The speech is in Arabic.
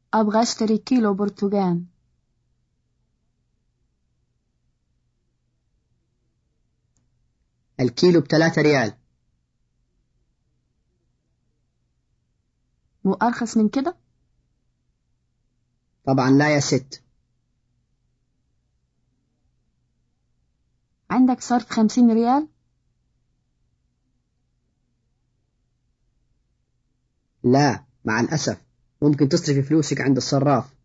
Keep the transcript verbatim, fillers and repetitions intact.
أبغى أشتري كيلو برتقان. الكيلو بثلاثة ريال. وأرخص من كده؟ طبعا لا يا ست. عندك صرف خمسين ريال؟ لا مع الأسف، ممكن تصرفي فلوسك عند الصراف.